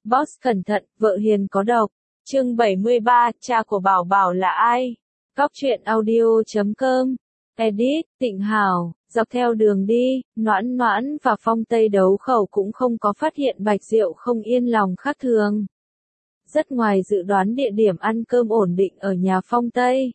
Boss cẩn thận, vợ hiền có độc. Chương 73, cha của Bảo Bảo là ai? Góc truyện audio.com. Edit, Tịnh Hảo, dọc theo đường đi, Noãn Noãn và Phong Tây đấu khẩu cũng không có phát hiện Bạch Diệu không yên lòng khác thường. Rất ngoài dự đoán địa điểm ăn cơm ổn định ở nhà Phong Tây.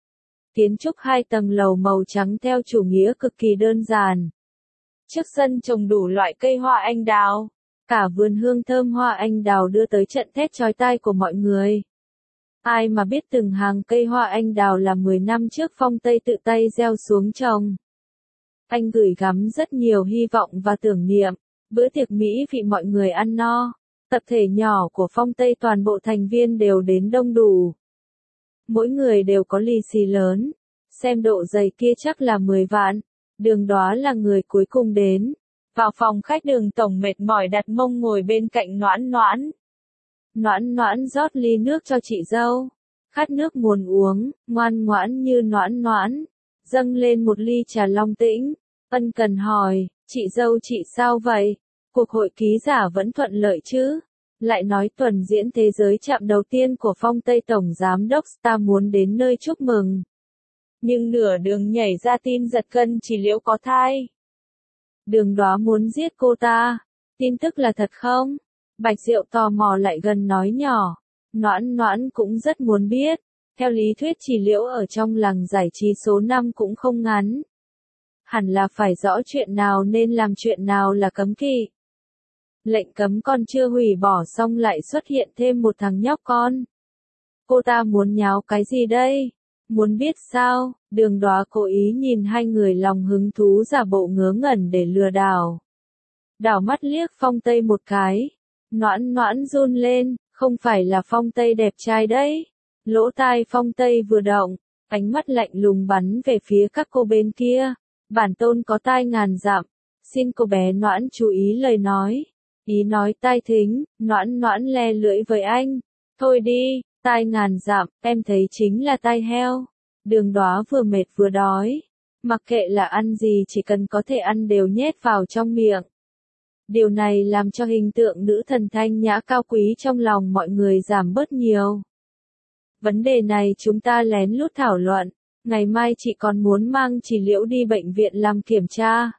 Kiến trúc 2 tầng lầu màu trắng theo chủ nghĩa cực kỳ đơn giản. Trước sân trồng đủ loại cây hoa anh đào. Cả vườn hương thơm hoa anh đào đưa tới trận thét chói tai của mọi người. Ai mà biết từng hàng cây hoa anh đào là 10 năm trước Phong Tây tự tay gieo xuống trồng. Anh gửi gắm rất nhiều hy vọng và tưởng niệm. Bữa tiệc mỹ vị mọi người ăn no. Tập thể nhỏ của Phong Tây toàn bộ thành viên đều đến đông đủ. Mỗi người đều có lì xì lớn. Xem độ dày kia chắc là 10 vạn. Đường Đóa là người cuối cùng đến. Vào phòng khách Đường tổng mệt mỏi đặt mông ngồi bên cạnh Noãn Noãn. Noãn Noãn rót ly nước cho chị dâu. Khát nước muốn uống, ngoan ngoãn như Noãn Noãn. Dâng lên một ly trà long tĩnh. Ân cần hỏi, chị dâu chị sao vậy? Cuộc hội ký giả vẫn thuận lợi chứ? Lại nói tuần diễn thế giới chạm đầu tiên của Phong Tây Tổng Giám đốc Star muốn đến nơi chúc mừng. Nhưng nửa đường nhảy ra tin giật gân chỉ Liễu có thai. Đường Đóa muốn giết cô ta. Tin tức là thật không? Bạch Diệu tò mò lại gần nói nhỏ. Noãn Noãn cũng rất muốn biết. Theo lý thuyết chỉ Liễu ở trong làng giải trí số 5 cũng không ngắn. Hẳn là phải rõ chuyện nào nên làm chuyện nào là cấm kỵ. Lệnh cấm con chưa hủy bỏ xong lại xuất hiện thêm một thằng nhóc con. Cô ta muốn nháo cái gì đây? Muốn biết sao? Đường Đóa cố ý nhìn hai người lòng hứng thú giả bộ ngớ ngẩn để lừa đảo. Đảo mắt liếc Phong Tây một cái. Noãn Noãn run lên, không phải là Phong Tây đẹp trai đấy. Lỗ tai Phong Tây vừa động, ánh mắt lạnh lùng bắn về phía các cô bên kia. Bản tôn có tai ngàn dặm, xin cô bé Noãn chú ý lời nói. Ý nói tai thính, Noãn Noãn le lưỡi với anh. Thôi đi, tai ngàn dặm, em thấy chính là tai heo. Đường Đóa vừa mệt vừa đói. Mặc kệ là ăn gì chỉ cần có thể ăn đều nhét vào trong miệng. Điều này làm cho hình tượng nữ thần thanh nhã cao quý trong lòng mọi người giảm bớt nhiều. Vấn đề này chúng ta lén lút thảo luận. Ngày mai chị còn muốn mang chị Liễu đi bệnh viện làm kiểm tra.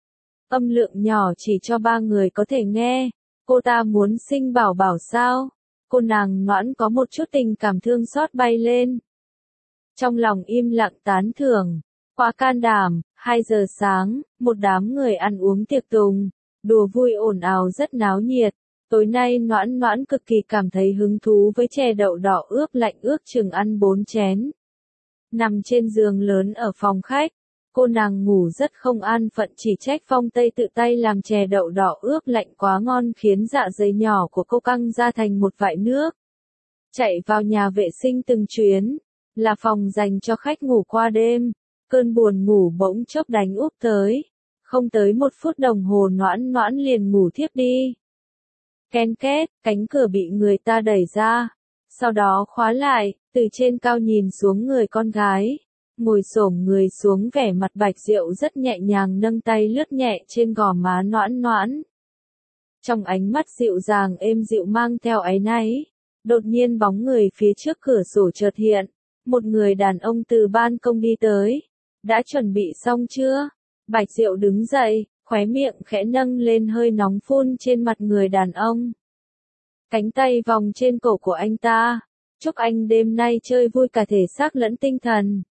Âm lượng nhỏ chỉ cho 3 người có thể nghe. Cô ta muốn sinh Bảo Bảo sao? Cô nàng Noãn có một chút tình cảm thương xót bay lên. Trong lòng im lặng tán thưởng. Quá can đảm. 2 giờ sáng, một đám người ăn uống tiệc tùng. Đùa vui ồn ào rất náo nhiệt. Tối nay Noãn Noãn cực kỳ cảm thấy hứng thú với chè đậu đỏ ướp lạnh ước chừng ăn 4 chén. Nằm trên giường lớn ở phòng khách. Cô nàng ngủ rất không an phận chỉ trách Phong Tây tự tay làm chè đậu đỏ ướp lạnh quá ngon khiến dạ dày nhỏ của cô căng ra thành một vại nước. Chạy vào nhà vệ sinh từng chuyến. Là phòng dành cho khách ngủ qua đêm. Cơn buồn ngủ bỗng chốc đánh úp tới. Không tới 1 phút đồng hồ Noãn Noãn liền ngủ thiếp đi. Ken két, cánh cửa bị người ta đẩy ra. Sau đó khóa lại, từ trên cao nhìn xuống người con gái. Ngồi xổm người xuống vẻ mặt Bạch Diệu rất nhẹ nhàng nâng tay lướt nhẹ trên gò má Noãn Noãn. Trong ánh mắt dịu dàng êm dịu mang theo áy náy. Đột nhiên bóng người phía trước cửa sổ chợt hiện. Một người đàn ông từ ban công đi tới. Đã chuẩn bị xong chưa? Bạch Diệu đứng dậy, khóe miệng khẽ nâng lên hơi nóng phun trên mặt người đàn ông. Cánh tay vòng trên cổ của anh ta. Chúc anh đêm nay chơi vui cả thể xác lẫn tinh thần.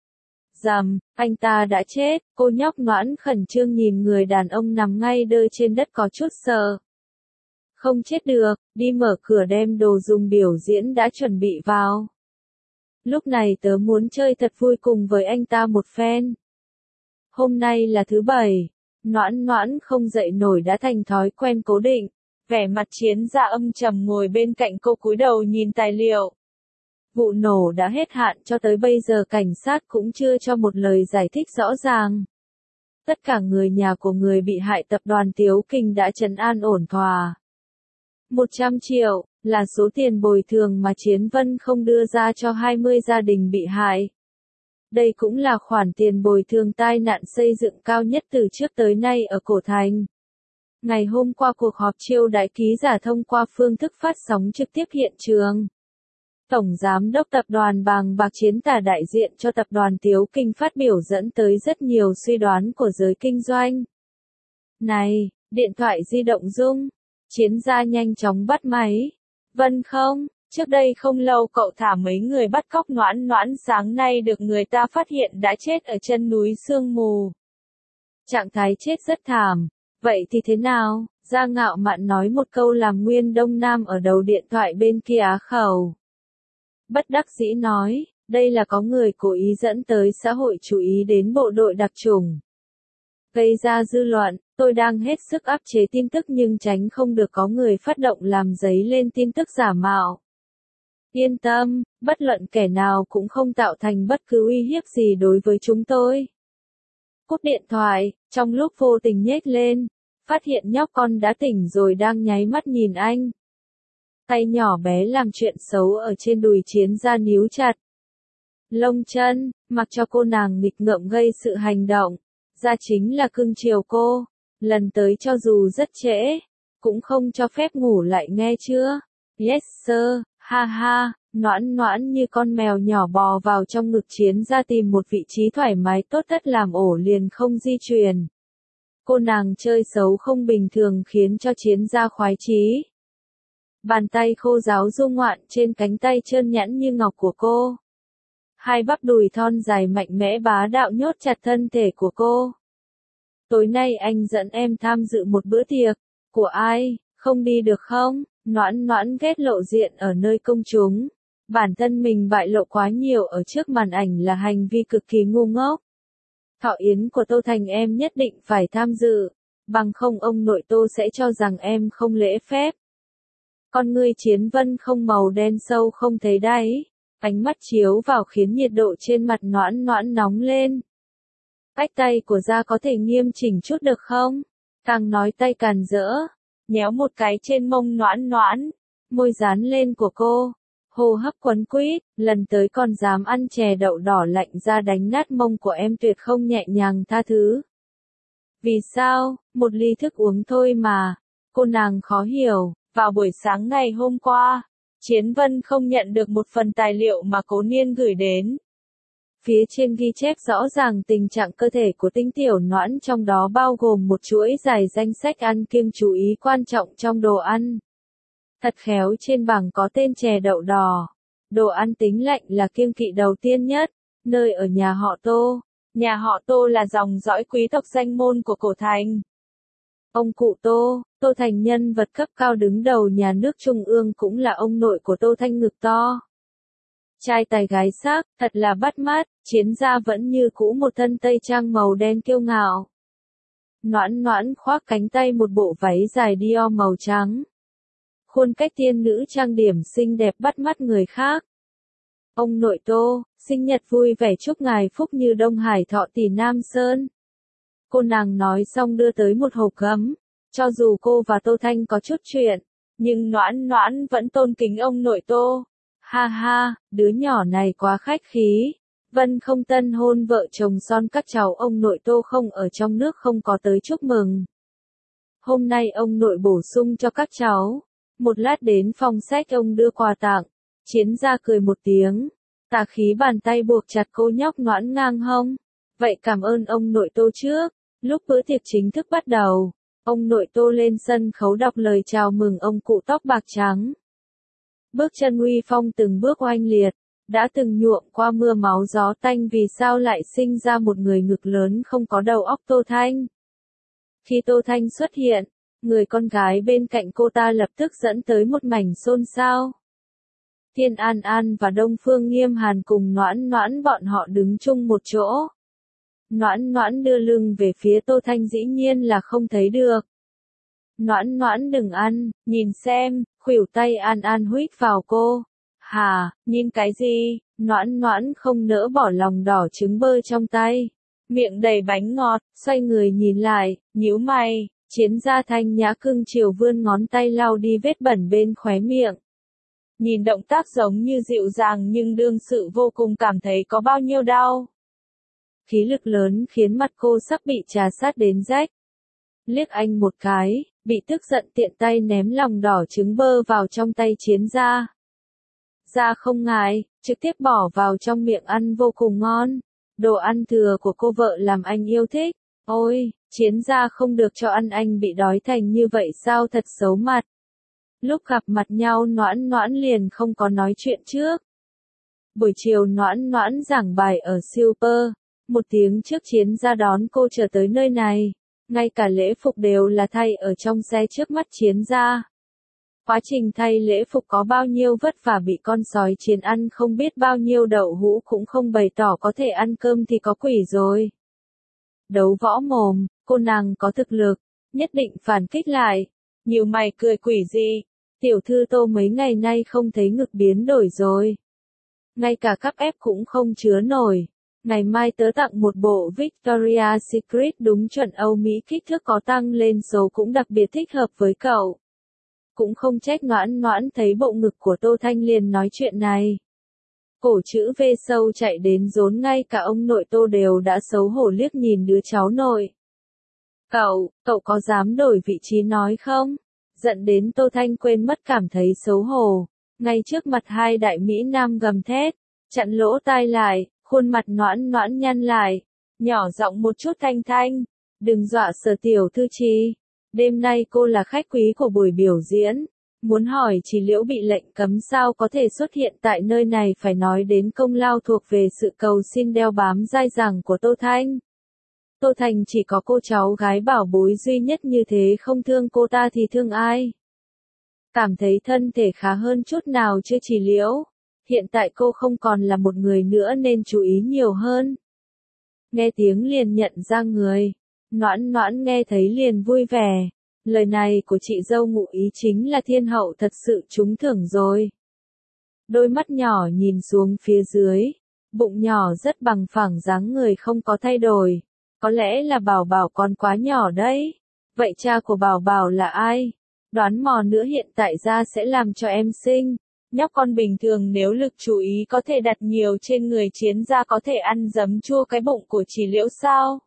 Rầm, anh ta đã chết. Cô nhóc Noãn khẩn trương nhìn người đàn ông nằm ngay đơ trên đất có chút sợ. Không chết được, đi mở cửa đem đồ dùng biểu diễn đã chuẩn bị vào. Lúc này tớ muốn chơi thật vui cùng với anh ta một phen. Hôm nay là thứ 7. Noãn Noãn không dậy nổi đã thành thói quen cố định. Vẻ mặt Chiến Dạ âm trầm ngồi bên cạnh cô cúi đầu nhìn tài liệu. Vụ nổ đã hết hạn cho tới bây giờ cảnh sát cũng chưa cho một lời giải thích rõ ràng. Tất cả người nhà của người bị hại tập đoàn Tiếu Kinh đã trấn an ổn thỏa. 100 triệu, là số tiền bồi thường mà Chiến Vân không đưa ra cho 20 gia đình bị hại. Đây cũng là khoản tiền bồi thường tai nạn xây dựng cao nhất từ trước tới nay ở Cổ Thành. Ngày hôm qua cuộc họp chiêu đãi ký giả thông qua phương thức phát sóng trực tiếp hiện trường. Tổng Giám đốc Tập đoàn Vàng Bạc Chiến Tà đại diện cho Tập đoàn Tiếu Kinh phát biểu dẫn tới rất nhiều suy đoán của giới kinh doanh. Này, điện thoại di động rung. Chiến gia nhanh chóng bắt máy. Vân không, trước đây không lâu cậu thả mấy người bắt cóc Noãn Noãn sáng nay được người ta phát hiện đã chết ở chân núi Sương Mù. Trạng thái chết rất thảm. Vậy thì thế nào? Gia Ngạo Mạn nói một câu làm Nguyên Đông Nam ở đầu điện thoại bên kia á khẩu. Bất đắc dĩ nói, đây là có người cố ý dẫn tới xã hội chú ý đến bộ đội đặc chủng. Gây ra dư luận, tôi đang hết sức áp chế tin tức nhưng tránh không được có người phát động làm dấy lên tin tức giả mạo. Yên tâm, bất luận kẻ nào cũng không tạo thành bất cứ uy hiếp gì đối với chúng tôi. Cúp điện thoại, trong lúc vô tình nhếch lên, phát hiện nhóc con đã tỉnh rồi đang nháy mắt nhìn anh. Tay nhỏ bé làm chuyện xấu ở trên đùi Chiến gia níu chặt. Lông chân, mặc cho cô nàng nghịch ngợm gây sự hành động. Gia chính là cưng chiều cô. Lần tới cho dù rất trễ, cũng không cho phép ngủ lại nghe chưa? Yes sir, ha ha, Noãn Noãn như con mèo nhỏ bò vào trong ngực Chiến gia tìm một vị trí thoải mái tốt tất làm ổ liền không di chuyển. Cô nàng chơi xấu không bình thường khiến cho Chiến gia khoái chí. Bàn tay khô ráo du ngoạn trên cánh tay trơn nhẵn như ngọc của cô. Hai bắp đùi thon dài mạnh mẽ bá đạo nhốt chặt thân thể của cô. Tối nay anh dẫn em tham dự một bữa tiệc. Của ai, không đi được không? Noãn Noãn ghét lộ diện ở nơi công chúng. Bản thân mình bại lộ quá nhiều ở trước màn ảnh là hành vi cực kỳ ngu ngốc. Thọ yến của Tô Thành em nhất định phải tham dự. Bằng không ông nội Tô sẽ cho rằng em không lễ phép. Con ngươi Chiến Vân không màu đen sâu không thấy đáy. Ánh mắt chiếu vào khiến nhiệt độ trên mặt Noãn Noãn nóng lên. Bách tay của Gia có thể nghiêm chỉnh chút được không? Càng nói tay càn rỡ. Nhéo một cái trên mông Noãn Noãn. Môi dán lên của cô. Hô hấp quấn quýt. Lần tới còn dám ăn chè đậu đỏ lạnh ra đánh nát mông của em tuyệt không nhẹ nhàng tha thứ. Vì sao? Một ly thức uống thôi mà. Cô nàng khó hiểu. Vào buổi sáng ngày hôm qua, Chiến Vân không nhận được một phần tài liệu mà Cố Niên gửi đến. Phía trên ghi chép rõ ràng tình trạng cơ thể của Tinh Tiểu Noãn, trong đó bao gồm một chuỗi dài danh sách ăn kiêng chú ý quan trọng trong đồ ăn. Thật khéo trên bảng có tên chè đậu đỏ. Đồ ăn tính lạnh là kiêng kỵ đầu tiên nhất, nơi ở nhà họ Tô. Nhà họ Tô là dòng dõi quý tộc danh môn của cổ thành. Ông cụ Tô, Tô Thành nhân vật cấp cao đứng đầu nhà nước trung ương cũng là ông nội của Tô Thanh ngực to. Trai tài gái sắc, thật là bắt mắt, Chiến gia vẫn như cũ một thân tây trang màu đen kiêu ngạo. Noãn Noãn khoác cánh tay một bộ váy dài Dior màu trắng. Khuôn cách tiên nữ trang điểm xinh đẹp bắt mắt người khác. Ông nội Tô, sinh nhật vui vẻ chúc ngài phúc như Đông Hải thọ tỷ Nam Sơn. Cô nàng nói xong đưa tới một hộp gấm. Cho dù cô và Tô Thanh có chút chuyện, nhưng Noãn Noãn vẫn tôn kính ông nội Tô. Ha ha, đứa nhỏ này quá khách khí. Vân không tân hôn vợ chồng son các cháu ông nội Tô không ở trong nước không có tới chúc mừng. Hôm nay ông nội bổ sung cho các cháu. Một lát đến phòng sách ông đưa quà tặng. Chiến gia cười một tiếng. Tà khí bàn tay buộc chặt cô nhóc Noãn ngang hông. Vậy cảm ơn ông nội Tô trước. Lúc bữa tiệc chính thức bắt đầu, ông nội Tô lên sân khấu đọc lời chào mừng ông cụ tóc bạc trắng. Bước chân uy phong từng bước oanh liệt, đã từng nhuộm qua mưa máu gió tanh vì sao lại sinh ra một người ngực lớn không có đầu óc Tô Thanh. Khi Tô Thanh xuất hiện, người con gái bên cạnh cô ta lập tức dẫn tới một mảnh xôn xao. Thiên An An và Đông Phương Nghiêm Hàn cùng Noãn Noãn bọn họ đứng chung một chỗ. Noãn Noãn đưa lưng về phía Tô Thanh dĩ nhiên là không thấy được. Noãn Noãn đừng ăn, nhìn xem, khuỷu tay An An huýt vào cô. Hà, nhìn cái gì? Noãn Noãn không nỡ bỏ lòng đỏ trứng bơ trong tay. Miệng đầy bánh ngọt, xoay người nhìn lại, nhíu mày, Chiến gia Thanh nhã cưng chiều vươn ngón tay lau đi vết bẩn bên khóe miệng. Nhìn động tác giống như dịu dàng nhưng đương sự vô cùng cảm thấy có bao nhiêu đau. Khí lực lớn khiến mặt cô sắp bị trà sát đến rách. Liếc anh một cái, bị tức giận tiện tay ném lòng đỏ trứng bơ vào trong tay Chiến Gia. Gia không ngại, trực tiếp bỏ vào trong miệng ăn vô cùng ngon. Đồ ăn thừa của cô vợ làm anh yêu thích. Ôi, Chiến Gia không được cho ăn, anh bị đói thành như vậy sao, thật xấu mặt. Lúc gặp mặt nhau Noãn Noãn liền không có nói chuyện trước. Buổi chiều Noãn Noãn giảng bài ở Super. Một tiếng trước Chiến Gia đón cô trở tới nơi này. Ngay cả lễ phục đều là thay ở trong xe trước mắt Chiến Gia. Quá trình thay lễ phục có bao nhiêu vất vả bị con sói Chiến ăn không biết bao nhiêu đậu hũ cũng không bày tỏ có thể ăn cơm thì có quỷ rồi. Đấu võ mồm, cô nàng có thực lực, nhất định phản kích lại. Nhiều mày cười quỷ gì, tiểu thư Tô mấy ngày nay không thấy ngực biến đổi rồi. Ngay cả cắp ép cũng không chứa nổi. Ngày mai tớ tặng một bộ Victoria's Secret đúng chuẩn Âu Mỹ, kích thước có tăng lên số cũng đặc biệt thích hợp với cậu. Cũng không trách Noãn Noãn thấy bộ ngực của Tô Thanh liền nói chuyện này. Cổ chữ V sâu chạy đến rốn, ngay cả ông nội Tô đều đã xấu hổ liếc nhìn đứa cháu nội. Cậu có dám đổi vị trí nói không? Giận đến Tô Thanh quên mất cảm thấy xấu hổ. Ngay trước mặt hai đại Mỹ Nam gầm thét, chặn lỗ tai lại, khuôn mặt Noãn Noãn nhăn lại. Nhỏ giọng một chút, Thanh Thanh, đừng dọa Sở tiểu thư Trì. Đêm nay cô là khách quý của buổi biểu diễn. Muốn hỏi Trì Liễu bị lệnh cấm sao có thể xuất hiện tại nơi này, phải nói đến công lao thuộc về sự cầu xin đeo bám dai dẳng của Tô Thanh. Tô Thành chỉ có cô cháu gái bảo bối duy nhất như thế, không thương cô ta thì thương ai? Cảm thấy thân thể khá hơn chút nào chưa Trì Liễu? Hiện tại cô không còn là một người nữa nên chú ý nhiều hơn. Nghe tiếng liền nhận ra người. Noãn Noãn nghe thấy liền vui vẻ. Lời này của chị dâu Ngụ Ý chính là thiên hậu thật sự trúng thưởng rồi. Đôi mắt nhỏ nhìn xuống phía dưới. Bụng nhỏ rất bằng phẳng, dáng người không có thay đổi. Có lẽ là Bảo Bảo còn quá nhỏ đấy. Vậy cha của Bảo Bảo là ai? Đoán mò nữa, hiện tại ra sẽ làm cho em sinh. Nhóc con bình thường nếu lực chú ý có thể đặt nhiều trên người Chiến Gia, có thể ăn giấm chua cái bụng của Trì Liễu sao?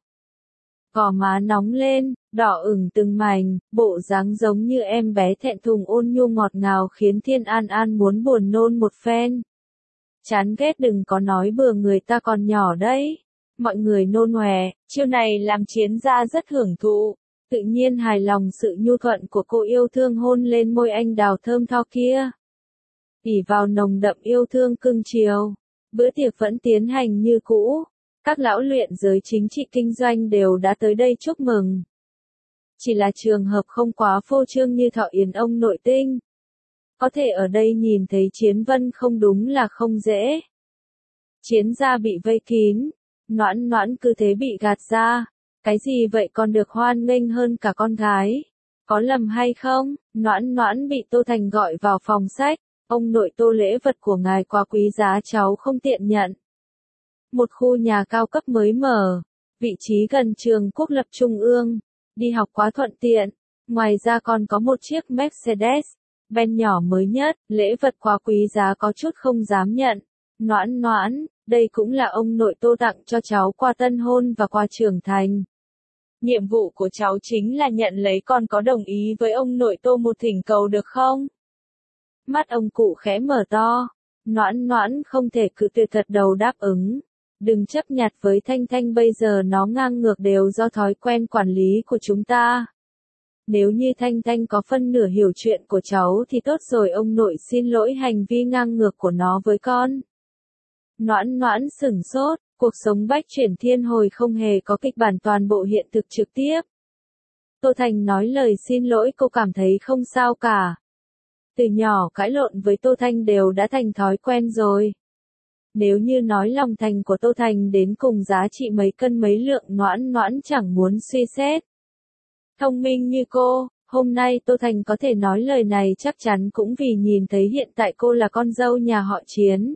Gò má nóng lên, đỏ ửng từng mảnh, bộ dáng giống như em bé thẹn thùng ôn nhu ngọt ngào khiến Thiên An An muốn buồn nôn một phen. Chán ghét, đừng có nói bừa, người ta còn nhỏ đấy. Mọi người nôn ọe, chiêu này làm Chiến Gia rất hưởng thụ, tự nhiên hài lòng sự nhu thuận của cô, yêu thương hôn lên môi anh đào thơm tho kia. ỷ vào nồng đậm yêu thương cưng chiều, bữa tiệc vẫn tiến hành như cũ. Các lão luyện giới chính trị kinh doanh đều đã tới đây chúc mừng. Chỉ là trường hợp không quá phô trương như Thọ Yến ông nội Tinh. Có thể ở đây nhìn thấy Chiến Vân không đúng là không dễ. Chiến Gia bị vây kín, Noãn Noãn cứ thế bị gạt ra. Cái gì vậy, còn được hoan nghênh hơn cả con gái. Có lầm hay không? Noãn Noãn bị Tô Thành gọi vào phòng sách. Ông nội Tô, lễ vật của ngài quá quý giá, cháu không tiện nhận. Một khu nhà cao cấp mới mở, vị trí gần trường Quốc lập Trung ương, đi học quá thuận tiện. Ngoài ra còn có một chiếc Mercedes-Benz nhỏ mới nhất, lễ vật quá quý giá có chút không dám nhận. Noãn Noãn, đây cũng là ông nội Tô tặng cho cháu quà tân hôn và quà trưởng thành. Nhiệm vụ của cháu chính là nhận lấy, còn có đồng ý với ông nội Tô một thỉnh cầu được không? Mắt ông cụ khẽ mở to. Noãn Noãn không thể cự tuyệt, thật đầu đáp ứng. Đừng chấp nhặt với Thanh Thanh, bây giờ nó ngang ngược đều do thói quen quản lý của chúng ta. Nếu như Thanh Thanh có phân nửa hiểu chuyện của cháu thì tốt rồi, ông nội xin lỗi hành vi ngang ngược của nó với con. Noãn Noãn sửng sốt, cuộc sống bách chuyển thiên hồi không hề có kịch bản toàn bộ hiện thực trực tiếp. Tô Thành nói lời xin lỗi, cô cảm thấy không sao cả. Từ nhỏ cãi lộn với Tô Thanh đều đã thành thói quen rồi. Nếu như nói lòng thành của Tô Thành đến cùng giá trị mấy cân mấy lượng, Noãn Noãn chẳng muốn suy xét. Thông minh như cô, hôm nay Tô Thành có thể nói lời này chắc chắn cũng vì nhìn thấy hiện tại cô là con dâu nhà họ Chiến.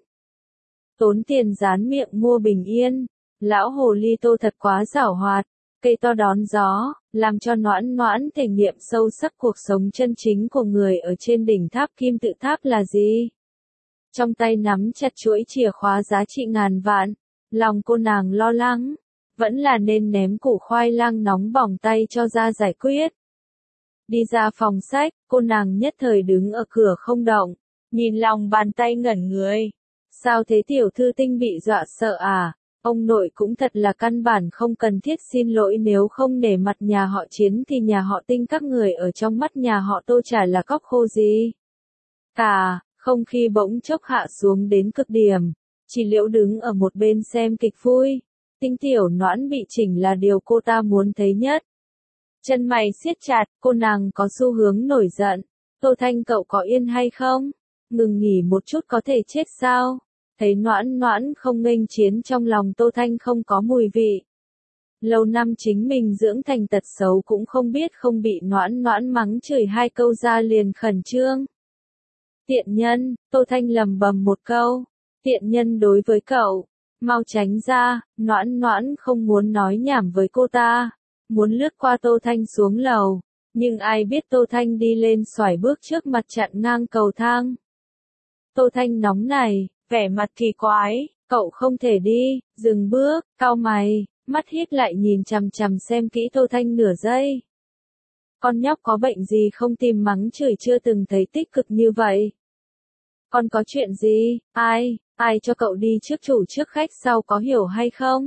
Tốn tiền dán miệng mua bình yên, lão hồ ly Tô thật quá giảo hoạt, cây to đón gió, làm cho Noãn Noãn thể nghiệm sâu sắc cuộc sống chân chính của người ở trên đỉnh tháp kim tự tháp là gì. Trong tay nắm chặt chuỗi chìa khóa giá trị ngàn vạn, lòng cô nàng lo lắng, vẫn là nên ném củ khoai lang nóng bỏng tay cho ra giải quyết. Đi ra phòng sách, cô nàng nhất thời đứng ở cửa không động, nhìn lòng bàn tay ngẩn người. Sao thế tiểu thư Tinh bị dọa sợ à? Ông nội cũng thật là căn bản không cần thiết xin lỗi, nếu không nể mặt nhà họ Chiến thì nhà họ Tinh các người ở trong mắt nhà họ Tô chả là cóc khô gì. Không khí bỗng chốc hạ xuống đến cực điểm. Chỉ Liễu đứng ở một bên xem kịch vui. Tinh tiểu noãn bị chỉnh là điều cô ta muốn thấy nhất. Chân mày siết chặt, cô nàng có xu hướng nổi giận. Tô Thanh cậu có yên hay không? Ngừng nghỉ một chút có thể chết sao? Thấy noãn noãn không nghênh chiến, trong lòng Tô Thanh không có mùi vị. Lâu năm chính mình dưỡng thành tật xấu cũng không biết không bị noãn noãn mắng chửi hai câu ra liền khẩn trương. Tiện nhân, Tô Thanh lầm bầm một câu. Tiện nhân đối với cậu. Mau tránh ra, noãn noãn không muốn nói nhảm với cô ta. Muốn lướt qua Tô Thanh xuống lầu. Nhưng ai biết Tô Thanh đi lên xoải bước trước mặt chặn ngang cầu thang. Tô Thanh nóng này, vẻ mặt kỳ quái, cậu không thể đi, dừng bước, cau mày, mắt híp lại nhìn chằm chằm xem kỹ Tô Thanh nửa giây. Con nhóc có bệnh gì không tìm mắng chửi, chưa từng thấy tích cực như vậy. Con có chuyện gì, ai cho cậu đi trước chủ trước khách sau, có hiểu hay không?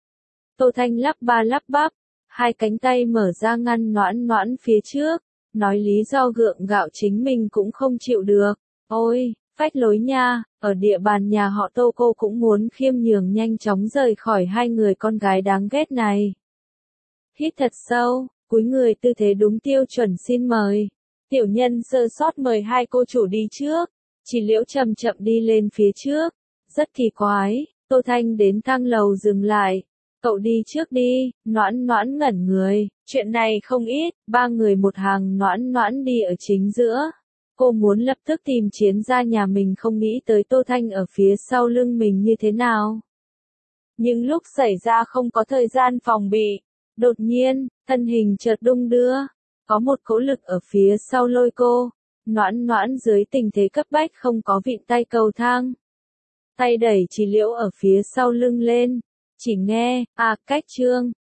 Tô Thanh lắp ba lắp bắp, hai cánh tay mở ra ngăn noãn noãn phía trước, nói lý do gượng gạo chính mình cũng không chịu được. Ôi, phách lối nha, ở địa bàn nhà họ Tô cô cũng muốn khiêm nhường nhanh chóng rời khỏi hai người con gái đáng ghét này. Hít thật sâu, cúi người tư thế đúng tiêu chuẩn xin mời. Tiểu nhân sơ sót mời hai cô chủ đi trước. Chỉ Liễu chậm chậm đi lên phía trước. Rất kỳ quái, Tô Thanh đến thang lầu dừng lại. Cậu đi trước đi, noãn noãn ngẩn người. Chuyện này không ít, ba người một hàng, noãn noãn đi ở chính giữa. Cô muốn lập tức tìm Chiến ra nhà mình, không nghĩ tới Tô Thanh ở phía sau lưng mình như thế nào. Nhưng lúc xảy ra không có thời gian phòng bị. Đột nhiên, thân hình chợt đung đưa. Có một cỗ lực ở phía sau lôi cô. Noãn noãn dưới tình thế cấp bách không có vịn tay cầu thang. Tay đẩy Chỉ Liễu ở phía sau lưng lên. Chỉ nghe, cách chương.